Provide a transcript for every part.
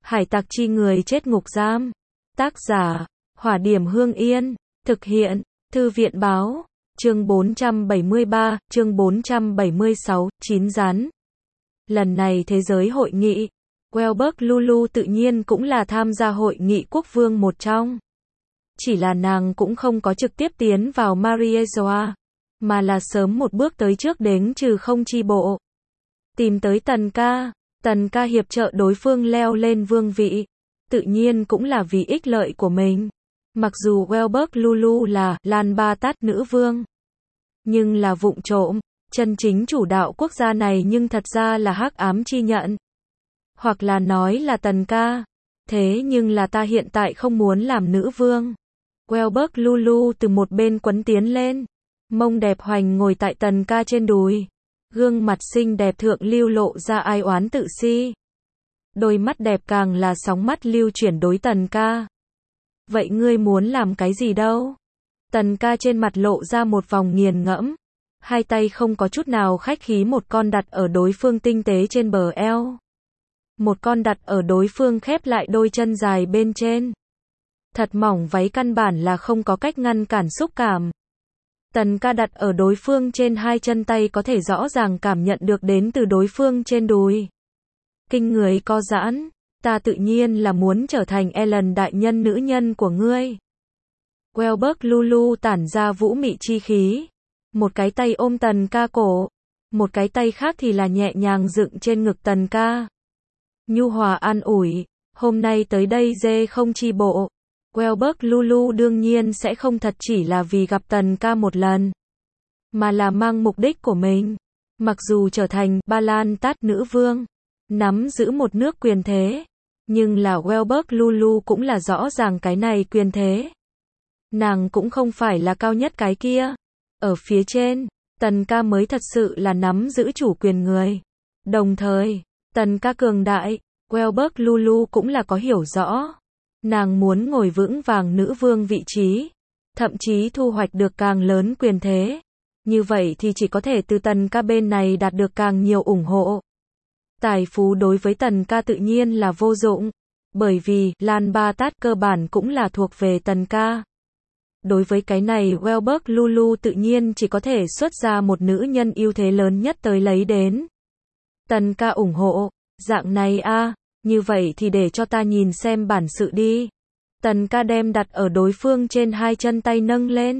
Hải tặc chi người chết ngục giam. Tác giả, Hỏa Điểm Hương Yên. Thực hiện, Thư viện Báo. Chương 473, chương 476, chín rắn. Lần này thế giới hội nghị, Welberg Lulu tự nhiên cũng là tham gia hội nghị quốc vương một trong. Chỉ là nàng cũng không có trực tiếp tiến vào Mariezoa, mà là sớm một bước tới trước đến trừ không chi bộ. Tìm tới Tần ca hiệp trợ đối phương leo lên vương vị, tự nhiên cũng là vì ích lợi của mình. Mặc dù Welberg Lulu là Lan Ba Tát nữ vương, nhưng là vụng trộm, chân chính chủ đạo quốc gia này nhưng thật ra là Hắc Ám Chi Nhận. Hoặc là nói là Tần ca. Thế nhưng là ta hiện tại không muốn làm nữ vương. Welberg Lulu từ một bên quấn tiến lên, mông đẹp hoành ngồi tại Tần ca trên đùi. Gương mặt xinh đẹp thượng lưu lộ ra ai oán tự si. Đôi mắt đẹp càng là sóng mắt lưu chuyển đối Tần ca. Vậy ngươi muốn làm cái gì đâu? Tần ca trên mặt lộ ra một vòng nghiền ngẫm. Hai tay không có chút nào khách khí, một con đặt ở đối phương tinh tế trên bờ eo. Một con đặt ở đối phương khép lại đôi chân dài bên trên. Thật mỏng váy căn bản là không có cách ngăn cản xúc cảm. Tần ca đặt ở đối phương trên hai chân, tay có thể rõ ràng cảm nhận được đến từ đối phương trên đùi. Kinh người co giãn, ta tự nhiên là muốn trở thành Ellen đại nhân nữ nhân của ngươi. Welberg Lulu tản ra vũ mị chi khí. Một cái tay ôm Tần ca cổ, một cái tay khác thì là nhẹ nhàng dựng trên ngực Tần ca. Nhu hòa an ủi, hôm nay tới đây dê không chi bộ. Welberg Lulu đương nhiên sẽ không thật chỉ là vì gặp Tần ca một lần, mà là mang mục đích của mình. Mặc dù trở thành Ba Lan Tát nữ vương, nắm giữ một nước quyền thế, nhưng là Welberg Lulu cũng là rõ ràng cái này quyền thế. Nàng cũng không phải là cao nhất cái kia. Ở phía trên, Tần ca mới thật sự là nắm giữ chủ quyền người. Đồng thời, Tần ca cường đại, Welberg Lulu cũng là có hiểu rõ. Nàng muốn ngồi vững vàng nữ vương vị trí, thậm chí thu hoạch được càng lớn quyền thế. Như vậy thì chỉ có thể từ Tần ca bên này đạt được càng nhiều ủng hộ. Tài phú đối với Tần ca tự nhiên là vô dụng, bởi vì Lan Ba Tát cơ bản cũng là thuộc về Tần ca. Đối với cái này Welberg Lulu tự nhiên chỉ có thể xuất ra một nữ nhân ưu thế lớn nhất tới lấy đến. Tần ca ủng hộ, dạng này a, như vậy thì để cho ta nhìn xem bản sự đi. Tần ca đem đặt ở đối phương trên hai chân tay nâng lên,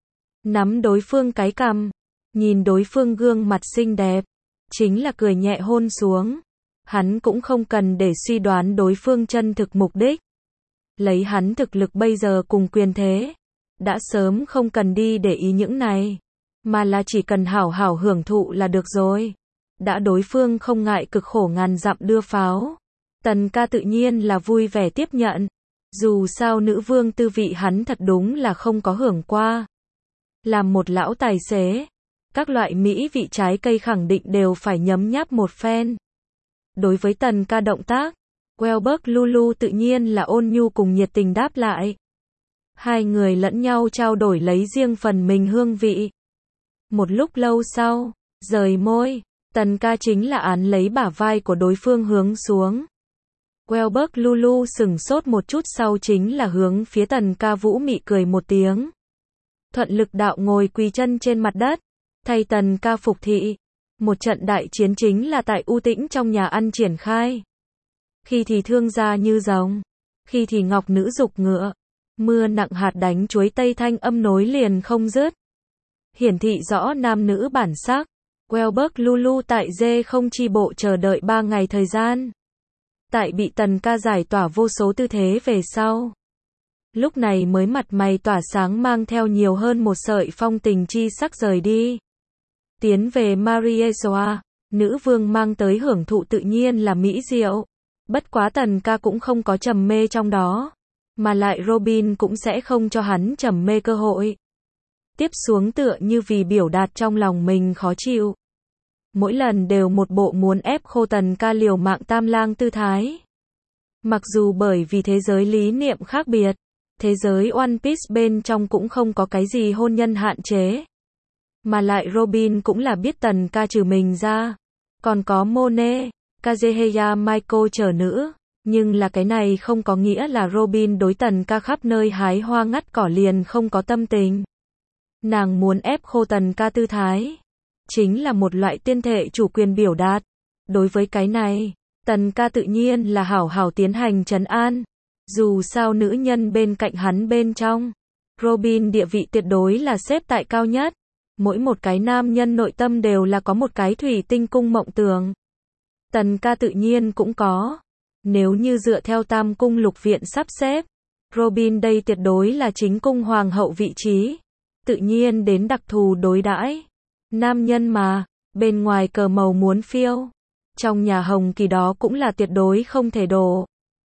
nắm đối phương cái cằm, nhìn đối phương gương mặt xinh đẹp, chính là cười nhẹ hôn xuống. Hắn cũng không cần để suy đoán đối phương chân thực mục đích. Lấy hắn thực lực bây giờ cùng quyền thế, đã sớm không cần đi để ý những này, mà là chỉ cần hảo hảo hưởng thụ là được rồi. Đã đối phương không ngại cực khổ ngàn dặm đưa pháo, Tần ca tự nhiên là vui vẻ tiếp nhận. Dù sao nữ vương tư vị hắn thật đúng là không có hưởng qua. Làm một lão tài xế, các loại mỹ vị trái cây khẳng định đều phải nhấm nháp một phen. Đối với Tần ca động tác, Welberg Lulu tự nhiên là ôn nhu cùng nhiệt tình đáp lại. Hai người lẫn nhau trao đổi lấy riêng phần mình hương vị. Một lúc lâu sau, rời môi, Tần ca chính là án lấy bả vai của đối phương hướng xuống. Welberg Lulu sửng sốt một chút, sau chính là hướng phía Tần ca vũ mị cười một tiếng. Thuận lực đạo ngồi quỳ chân trên mặt đất, thay Tần ca phục thị. Một trận đại chiến chính là tại u tĩnh trong nhà ăn triển khai. Khi thì thương gia như rồng, khi thì ngọc nữ dục ngựa. Mưa nặng hạt đánh chuối tây thanh âm nối liền không dứt. Hiển thị rõ nam nữ bản sắc. Welberg Lulu tại dê không chi bộ chờ đợi 3 ngày thời gian. Tại bị Tần ca giải tỏa vô số tư thế về sau, lúc này mới mặt mày tỏa sáng, mang theo nhiều hơn một sợi phong tình chi sắc rời đi. Tiến về Mariezoa, nữ vương mang tới hưởng thụ tự nhiên là mỹ diệu. Bất quá Tần ca cũng không có trầm mê trong đó, mà lại Robin cũng sẽ không cho hắn trầm mê cơ hội. Tiếp xuống tựa như vì biểu đạt trong lòng mình khó chịu, mỗi lần đều một bộ muốn ép khô Tần ca liều mạng tam lang tư thái. Mặc dù bởi vì thế giới lý niệm khác biệt, thế giới One Piece bên trong cũng không có cái gì hôn nhân hạn chế. Mà lại Robin cũng là biết Tần ca trừ mình ra, còn có Monet, Kazuhaya Michael chờ nữ, Nhưng là cái này không có nghĩa là Robin đối Tần ca khắp nơi hái hoa ngắt cỏ liền không có tâm tình. Nàng muốn ép khô Tần ca tư thái. Chính là một loại tuyên thệ chủ quyền biểu đạt. Đối với cái này, Tần ca tự nhiên là hảo hảo tiến hành trấn an. Dù sao nữ nhân bên cạnh hắn bên trong, Robin địa vị tuyệt đối là xếp tại cao nhất. Mỗi một cái nam nhân nội tâm đều là có một cái thủy tinh cung mộng tưởng. Tần ca tự nhiên cũng có. Nếu như dựa theo Tam cung lục viện sắp xếp, Robin đây tuyệt đối là chính cung hoàng hậu vị trí. Tự nhiên đến đặc thù đối đãi. Nam nhân mà, bên ngoài cờ màu muốn phiêu. Trong nhà Hồng Kỳ đó cũng là tuyệt đối không thể đổ.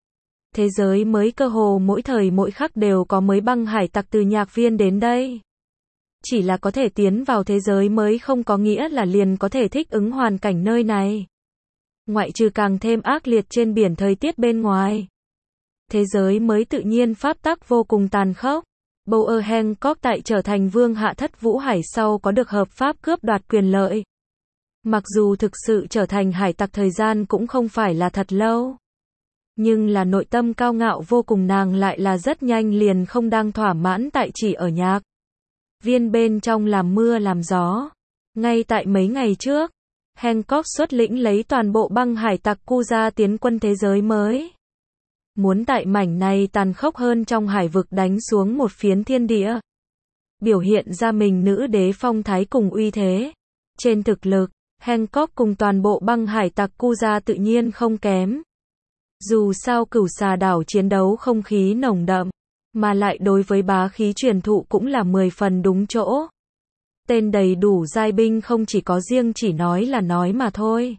Thế giới mới cơ hồ mỗi thời mỗi khắc đều có mới băng hải tặc từ nhạc viên đến đây. Chỉ là có thể tiến vào thế giới mới không có nghĩa là liền có thể thích ứng hoàn cảnh nơi này. Ngoại trừ càng thêm ác liệt trên biển thời tiết bên ngoài. Thế giới mới tự nhiên pháp tắc vô cùng tàn khốc. Bower Hancock tại trở thành vương hạ thất vũ hải sau có được hợp pháp cướp đoạt quyền lợi. Mặc dù thực sự trở thành hải tặc thời gian cũng không phải là thật lâu. Nhưng là nội tâm cao ngạo vô cùng nàng lại là rất nhanh liền không đang thỏa mãn tại chỉ ở nhạc viên bên trong làm mưa làm gió. Ngay tại mấy ngày trước, Hancock xuất lĩnh lấy toàn bộ băng hải tặc Kuja tiến quân thế giới mới. Muốn tại mảnh này tàn khốc hơn trong hải vực đánh xuống một phiến thiên địa. Biểu hiện ra mình nữ đế phong thái cùng uy thế. Trên thực lực, Hancock cùng toàn bộ băng hải tặc Kuja tự nhiên không kém. Dù sao Cửu Xà đảo chiến đấu không khí nồng đậm, mà lại đối với bá khí truyền thụ cũng là 10 phần đúng chỗ. Tên đầy đủ giai binh không chỉ có riêng chỉ nói là nói mà thôi.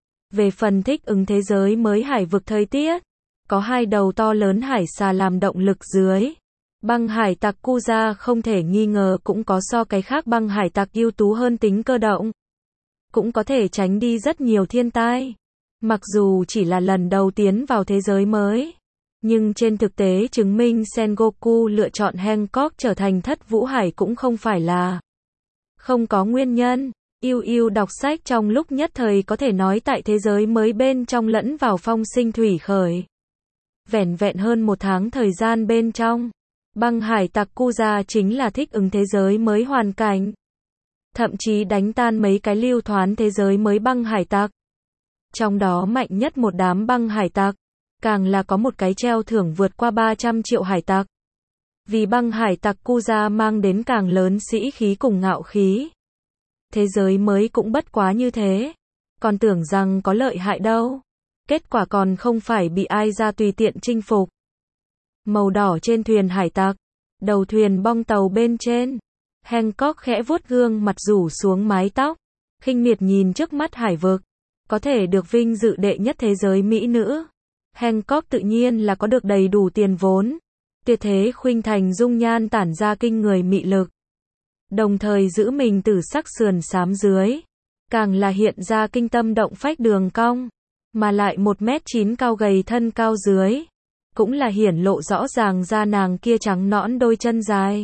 Về phần thích ứng thế giới mới hải vực thời tiết, có hai đầu to lớn hải xà làm động lực dưới. Băng hải tặc Kuja không thể nghi ngờ cũng có so cái khác băng hải tặc ưu tú hơn tính cơ động. Cũng có thể tránh đi rất nhiều thiên tai. Mặc dù chỉ là lần đầu tiến vào thế giới mới, nhưng trên thực tế chứng minh Sengoku lựa chọn Hancock trở thành thất vũ hải cũng không phải là không có nguyên nhân. Yêu đọc sách trong lúc nhất thời có thể nói tại thế giới mới bên trong lẫn vào phong sinh thủy khởi. Vẻn vẹn hơn một tháng thời gian bên trong, băng hải tặc Kuja chính là thích ứng thế giới mới hoàn cảnh. Thậm chí đánh tan mấy cái lưu thoán thế giới mới băng hải tặc. Trong đó mạnh nhất một đám băng hải tặc, càng là có một cái treo thưởng vượt qua 300 triệu hải tặc. Vì băng hải tặc Kuja mang đến càng lớn sĩ khí cùng ngạo khí. Thế giới mới cũng bất quá như thế. Còn tưởng rằng có lợi hại đâu. Kết quả còn không phải bị ai ra tùy tiện chinh phục. Màu đỏ trên thuyền hải tặc. Đầu thuyền bong tàu bên trên. Hancock khẽ vuốt gương mặt rủ xuống mái tóc. Khinh miệt nhìn trước mắt hải vực. Có thể được vinh dự đệ nhất thế giới mỹ nữ. Hancock tự nhiên là có được đầy đủ tiền vốn. Tuyệt thế khuynh thành dung nhan tản ra kinh người mị lực. Đồng thời giữ mình tử sắc sườn xám dưới. Càng là hiện ra kinh tâm động phách đường cong. Mà lại 1m9 cao gầy thân cao dưới. Cũng là hiển lộ rõ ràng ra nàng kia trắng nõn đôi chân dài.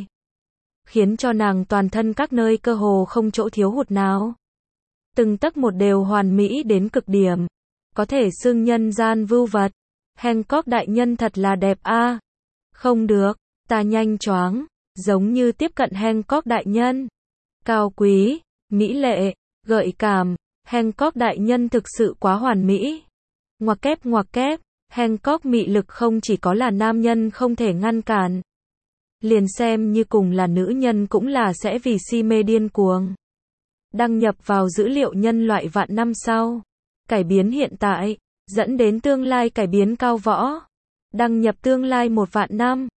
Khiến cho nàng toàn thân các nơi cơ hồ không chỗ thiếu hụt nào. Từng tấc một đều hoàn mỹ đến cực điểm. Có thể xưng nhân gian vưu vật. Hancock đại nhân thật là đẹp a. Không được, ta nhanh choáng. Giống như tiếp cận Hancock đại nhân. Cao quý, mỹ lệ, gợi cảm. Hancock đại nhân thực sự quá hoàn mỹ. Ngoặc kép. Hancock mị lực không chỉ có là nam nhân không thể ngăn cản. Liền xem như cùng là nữ nhân cũng là sẽ vì si mê điên cuồng. Đăng nhập vào dữ liệu nhân loại vạn năm sau. Cải biến hiện tại, dẫn đến tương lai cải biến cao võ. Đăng nhập tương lai 1 vạn năm.